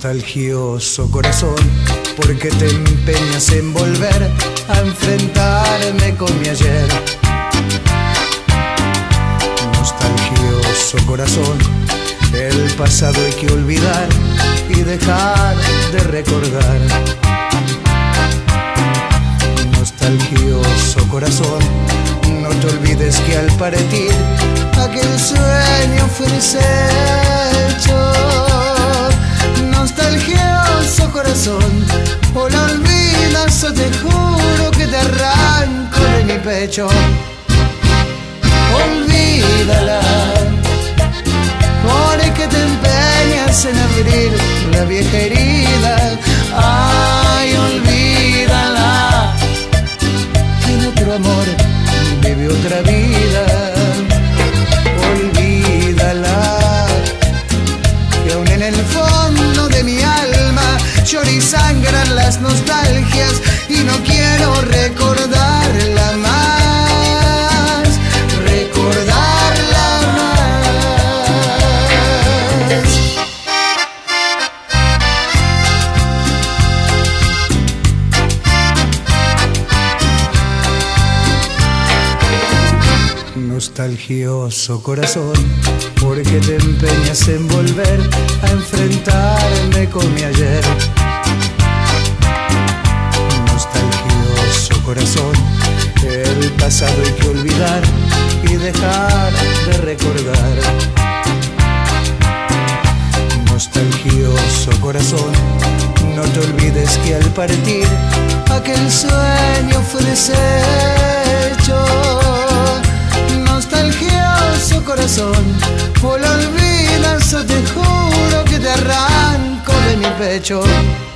Nostalgioso corazón, porque te empeñas en volver a enfrentarme con mi ayer. Nostalgioso corazón, el pasado hay que olvidar y dejar de recordar. Nostalgioso corazón, no te olvides que al partir aquel sueño fue deshecho. Nostalgioso corazón, o la olvidas o te juro que te arranco de mi pecho. Olvídala, porque te empeñas en abrir la vieja herida. Ay, olvídala, tiene otro amor, vive otra vida. Olvídala, que aún en el fondo de mi alma lloran y sangran las nostalgias y no quiero recordarla más, recordarla más. Nostalgioso corazón, porque te empeñas en volver a enfrentarme con mi ayer. Nostalgioso corazón, el pasado hay que olvidar y dejar de recordar. Nostalgioso corazón, no te olvides que al partir aquel sueño fue deshecho. Nostalgioso corazón, o lo olvidas o te juro que te arranco de mi pecho.